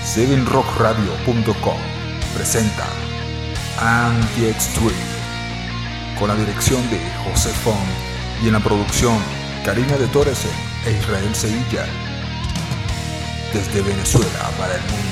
7rockradio.com presenta Anti-Extreme con la dirección de José Font y en la producción Karina de Torresen e Israel Sevilla, desde Venezuela para el mundo.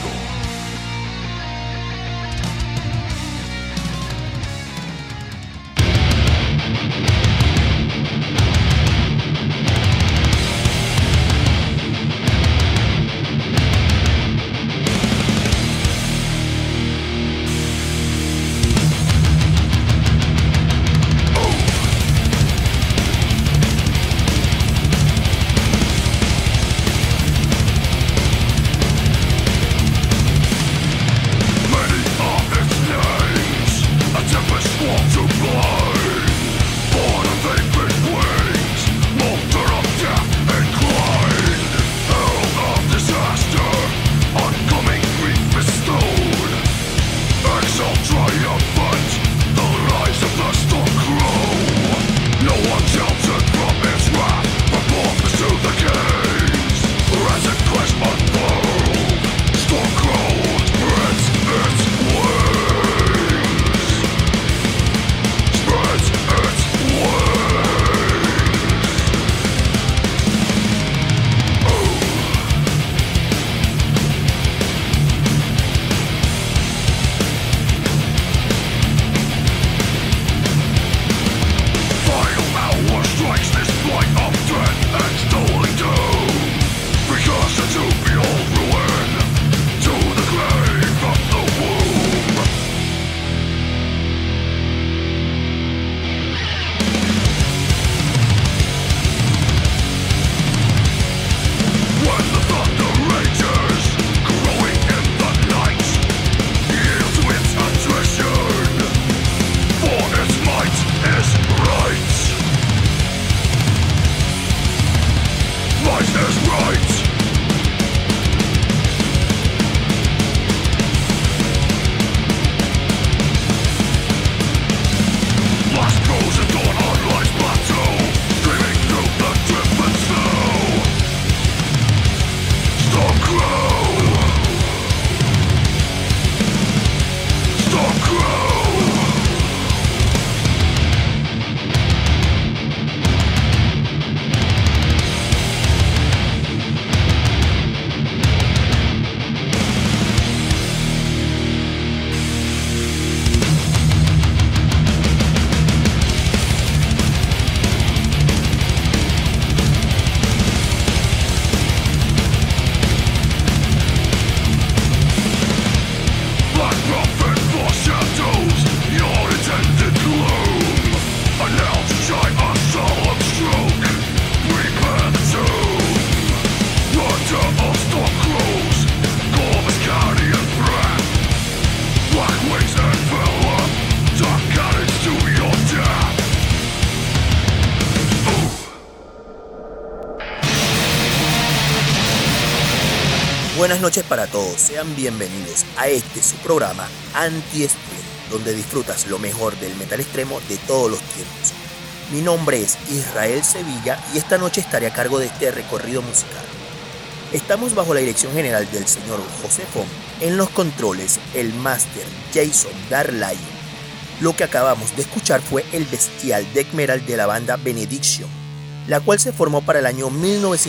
Buenas noches para todos, sean bienvenidos a su programa Anti-Extreme, donde disfrutas lo mejor del metal extremo de todos los tiempos. Mi nombre es Israel Sevilla y esta noche estaré a cargo de este recorrido musical. Estamos bajo la dirección general del señor José Font, en los controles el máster Jason Darlion. Lo que acabamos de escuchar fue el bestial death metal de la banda Benediction, la cual se formó para el año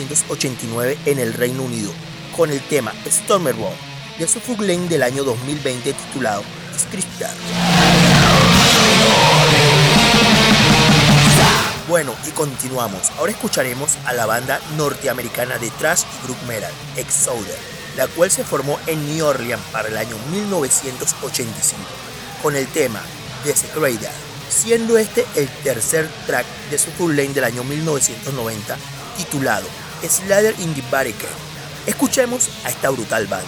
1989 en el Reino Unido, con el tema Stormborn de su full length del año 2020 titulado Scriptar. Bueno, y continuamos. Ahora escucharemos a la banda norteamericana de thrash y groove metal, Exodus, la cual se formó en New Orleans para el año 1985, con el tema Desecrated, siendo este el tercer track de su full length del año 1990 titulado Slayer in the Barricade. Escuchemos a esta brutal banda.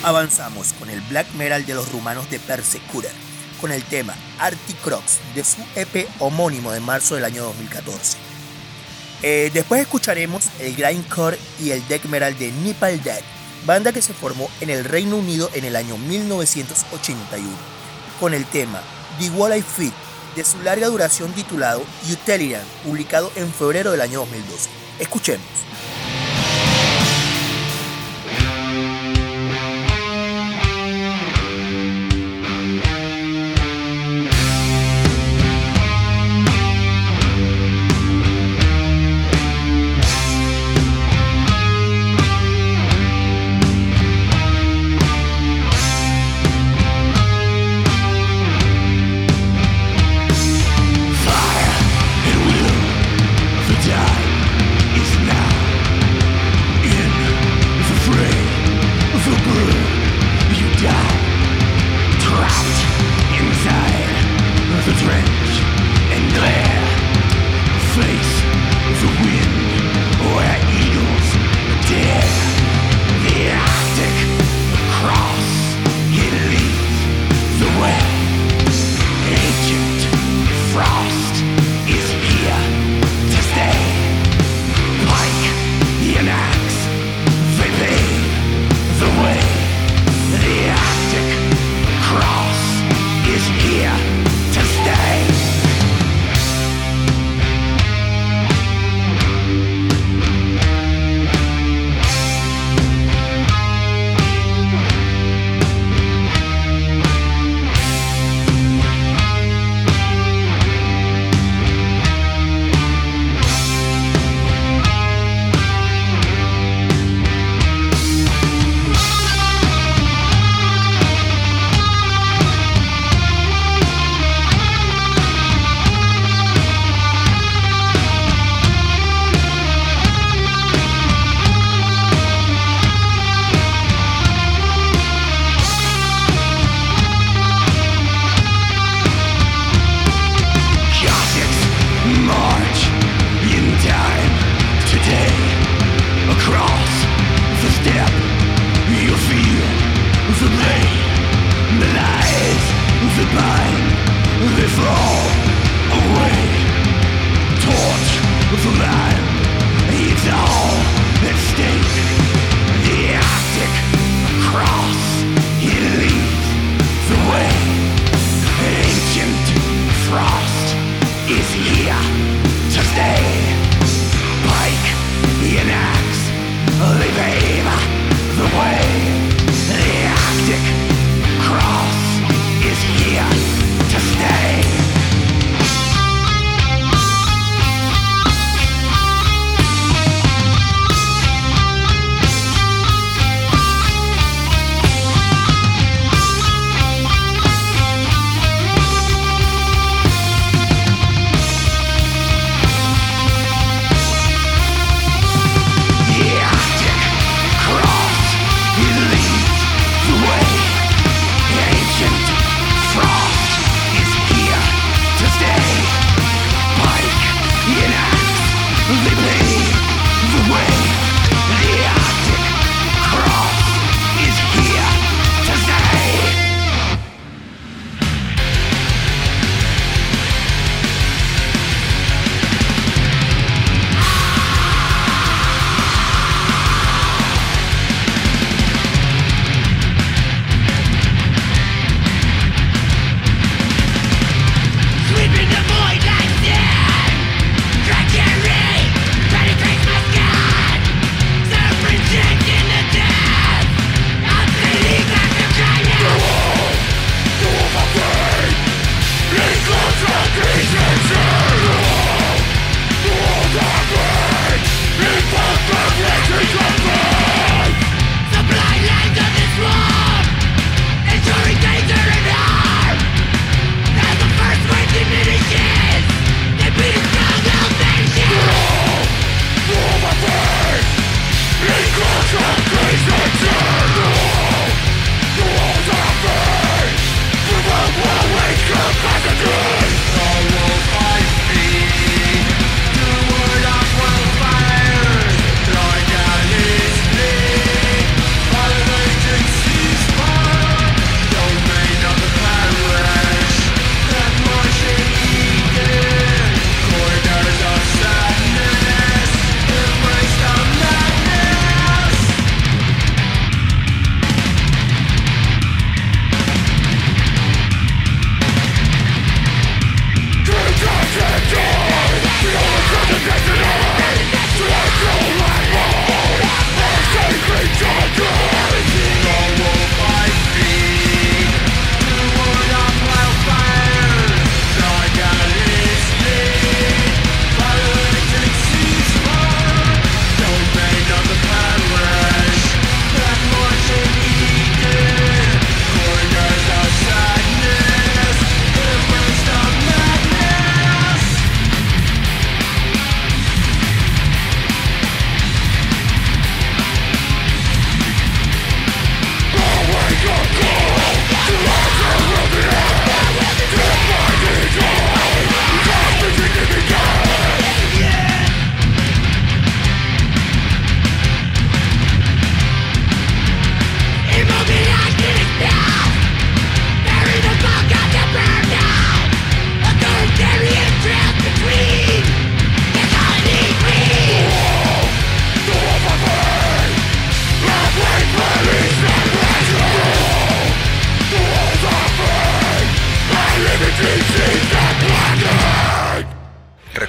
Avanzamos con el black metal de los rumanos de Persecutor, con el tema Articrox de su EP homónimo de marzo del año 2014. Después escucharemos el grindcore y el death metal de Nepal Death, banda que se formó en el Reino Unido en el año 1981, con el tema The Wall I Feed de su larga duración titulado Utilitarian, publicado en febrero del año 2012. Escuchemos. Die is now.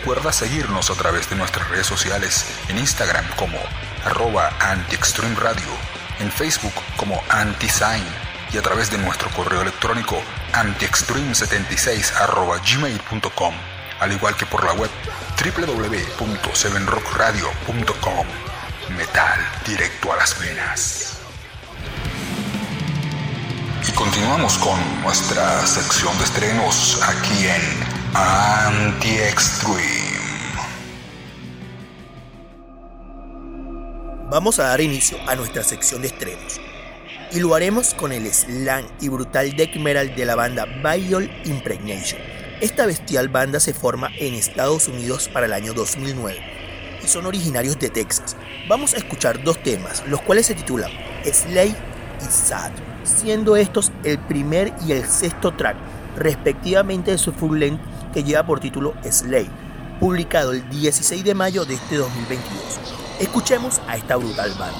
Recuerda seguirnos a través de nuestras redes sociales en Instagram como @antiextremeradio, en Facebook como antisign y a través de nuestro correo electrónico antiextreme76@gmail.com, al igual que por la web www.7rockradio.com. Metal directo a las venas. Y continuamos con nuestra sección de estrenos aquí en Anti-Extreme. Vamos a dar inicio a nuestra sección de estrenos y lo haremos con el slam y brutal death metal de la banda Viol Impregnation. Esta bestial banda se forma en Estados Unidos para el año 2009 y son originarios de Texas. Vamos a escuchar dos temas, los cuales se titulan Slay y Sad, siendo estos el primer y el sexto track respectivamente de su full length que lleva por título Slay, publicado el 16 de mayo de este 2022. Escuchemos a esta brutal banda.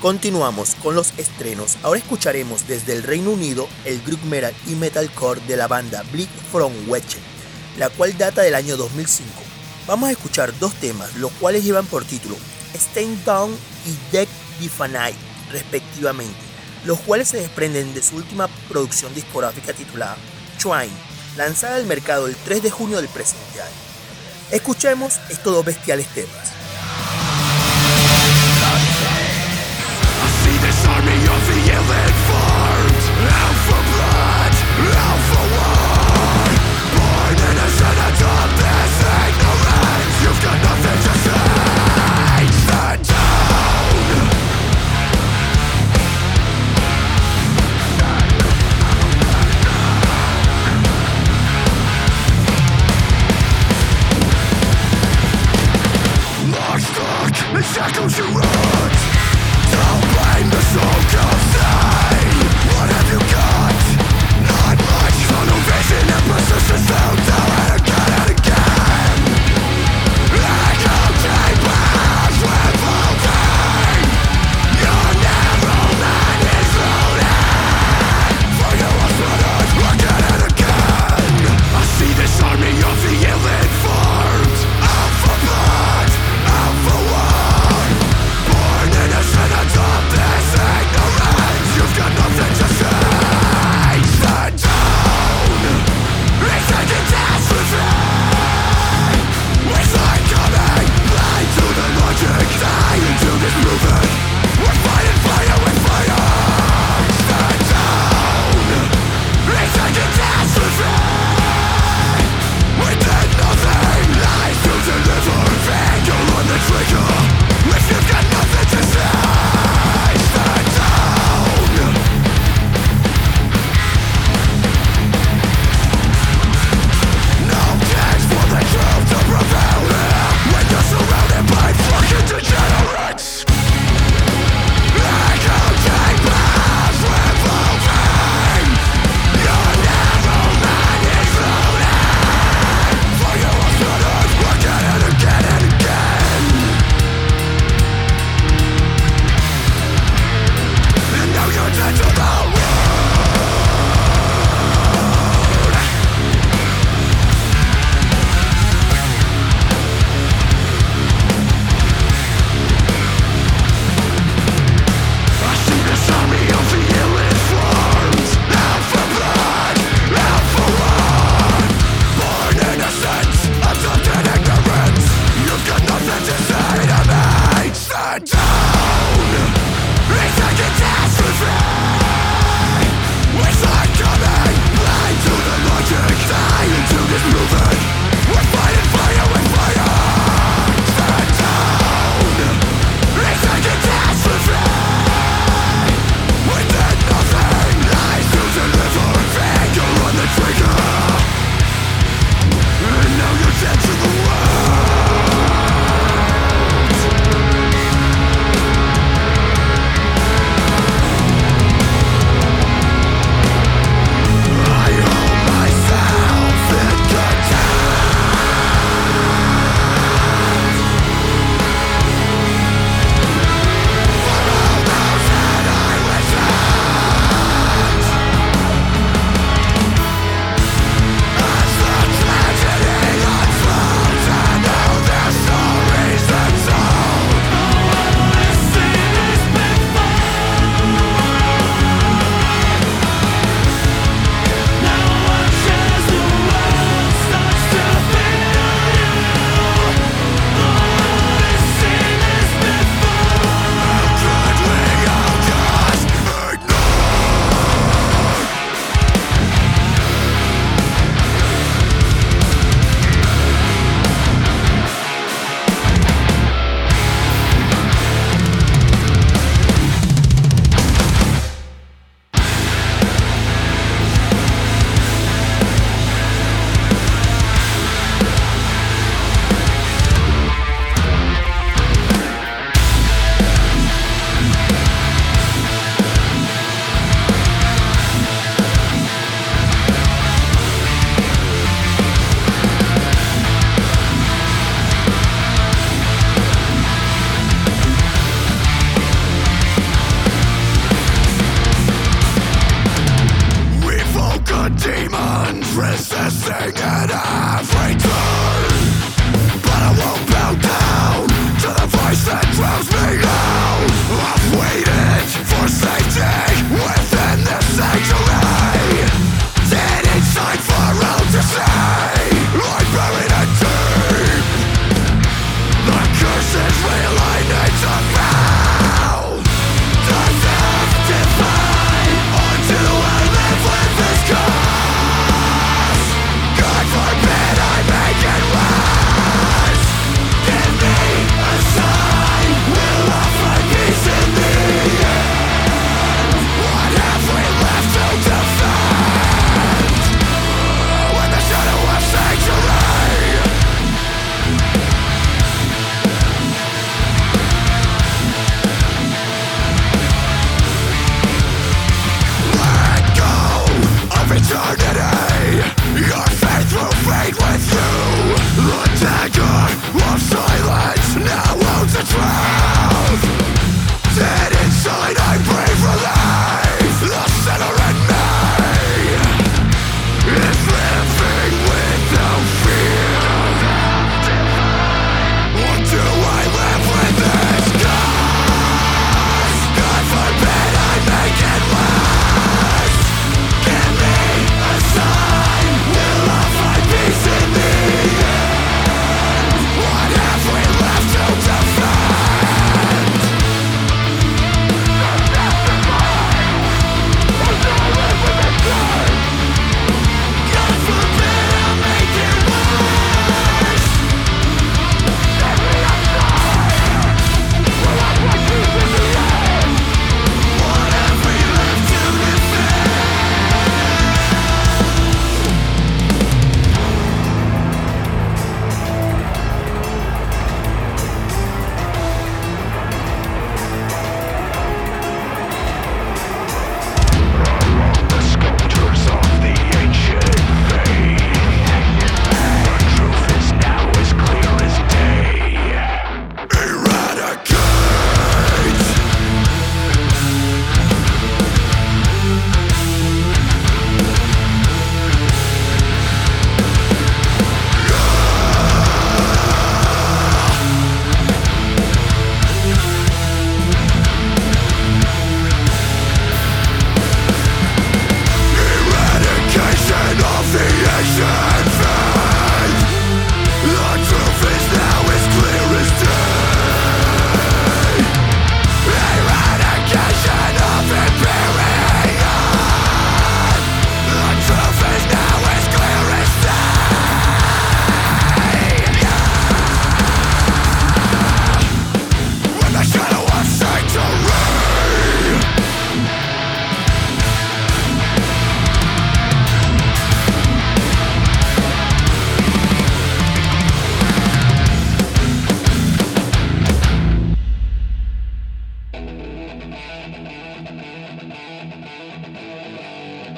Continuamos con los estrenos. Ahora escucharemos desde el Reino Unido el groove metal y metalcore de la banda Bleed from Witch, la cual data del año 2005. Vamos a escuchar dos temas, los cuales llevan por título Stand Down y Deck Definite, respectivamente, los cuales se desprenden de su última producción discográfica titulada Trying, lanzada al mercado el 3 de junio del presente año. Escuchemos estos dos bestiales temas. No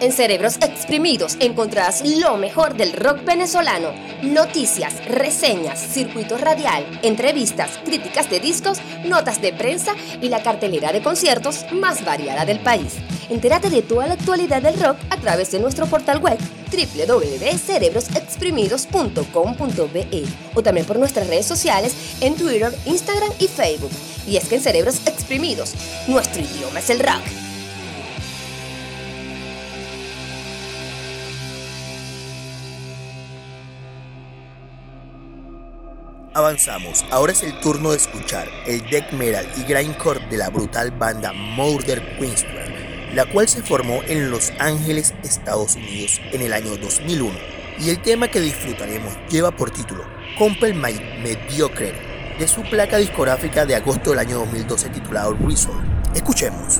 En Cerebros Exprimidos encontrarás lo mejor del rock venezolano. Noticias, reseñas, circuito radial, entrevistas, críticas de discos, notas de prensa y la cartelera de conciertos más variada del país. Entérate de toda la actualidad del rock a través de nuestro portal web www.cerebrosexprimidos.com.be o también por nuestras redes sociales en Twitter, Instagram y Facebook. Y es que en Cerebros Exprimidos, nuestro idioma es el rock. Avanzamos, ahora es el turno de escuchar el death metal y grindcore de la brutal banda Murder Queensrÿche, la cual se formó en Los Ángeles, Estados Unidos en el año 2001, y el tema que disfrutaremos lleva por título Compel My Mediocre, de su placa discográfica de agosto del año 2012 titulado Resort. Escuchemos.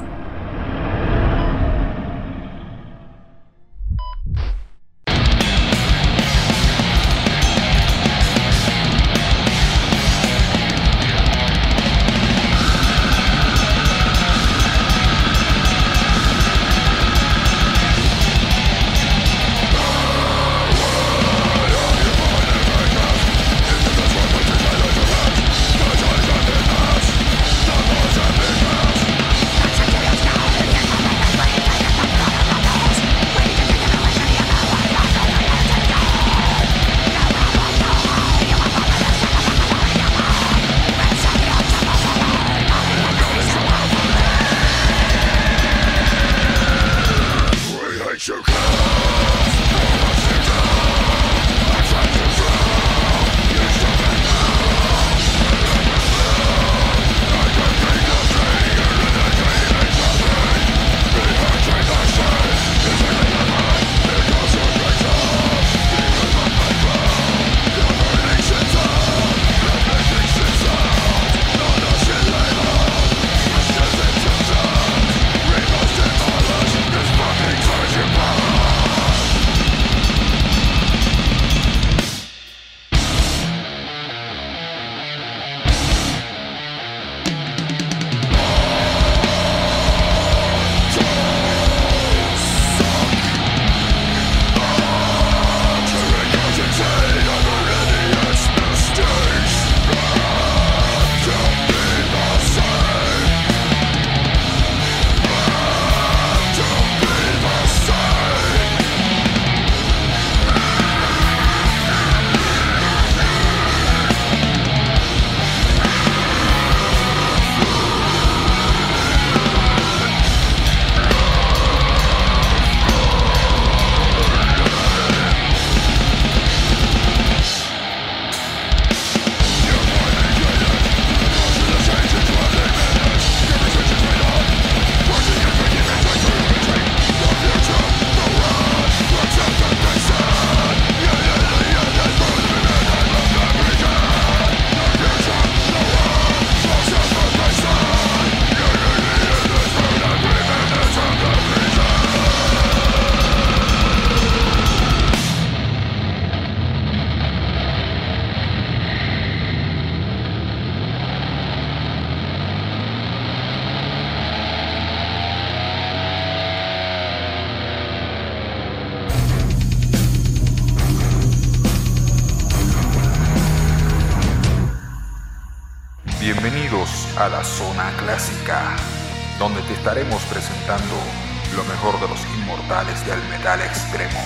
Bienvenidos a la Zona Clásica, donde te estaremos presentando lo mejor de los inmortales del metal extremo.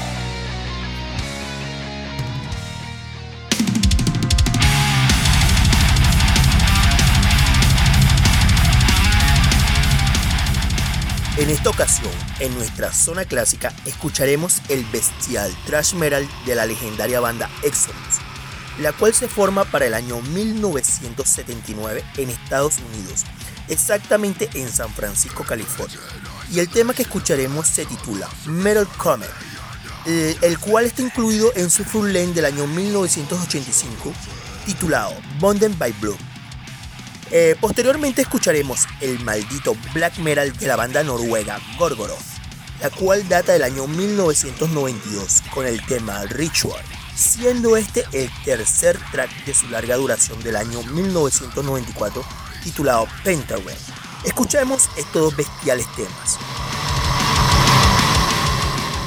En esta ocasión, en nuestra Zona Clásica, escucharemos el bestial thrash metal de la legendaria banda Exodus, la cual se forma para el año 1979 en Estados Unidos, exactamente en San Francisco, California. Y el tema que escucharemos se titula Metal Comet, el cual está incluido en su full length del año 1985, titulado Bonded by Blood. Posteriormente escucharemos el maldito black metal de la banda noruega Gorgoroth, la cual data del año 1992 con el tema Ritual, siendo este el tercer track de su larga duración del año 1994 titulado Pentagram. Escuchemos estos dos bestiales temas.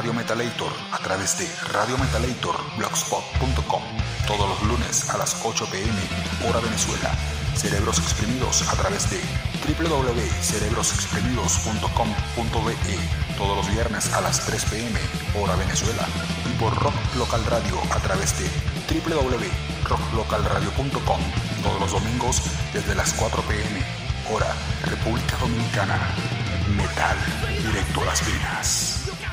Radio Metalator a través de radiometalatorblogspot.com todos los lunes a las 8 p.m. hora Venezuela. Cerebros Exprimidos a través de www.cerebrosexprimidos.com.be todos los viernes a las 3 p.m. hora Venezuela y por Rock Local Radio a través de www.rocklocalradio.com todos los domingos desde las 4 p.m. hora República Dominicana. Metal directo a las venas.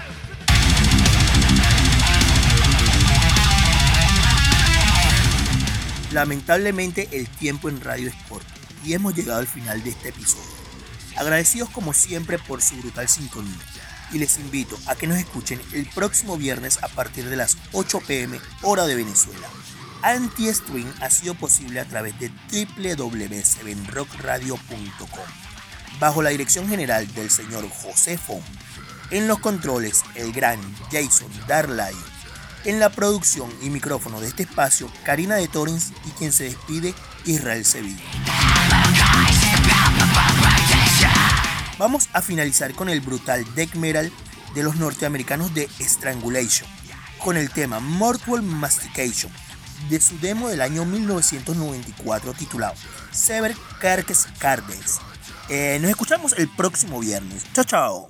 Lamentablemente el tiempo en radio es corto y hemos llegado al final de este episodio. Agradecidos como siempre por su brutal sintonía y les invito a que nos escuchen el próximo viernes a partir de las 8 p.m. hora de Venezuela. Anti-Stream ha sido posible a través de www.7rockradio.com bajo la dirección general del señor José Fon. En los controles, el gran Jason Darlay. En la producción y micrófono de este espacio, Karina de Torrens y quien se despide, Israel Sevilla. Vamos a finalizar con el brutal death metal de los norteamericanos de Strangulation, con el tema Mortal Mastication, de su demo del año 1994 titulado Sever Carcass Cardes. Nos escuchamos el próximo viernes. Chao, chao.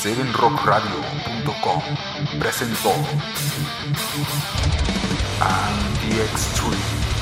7rockradio.com presentó Anti-Extreme.